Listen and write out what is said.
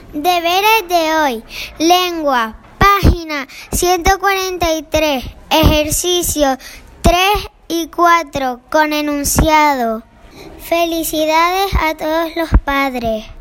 Deberes de hoy. Lengua, página 143, ejercicio 3 y 4 con enunciado. Felicidades a todos los padres.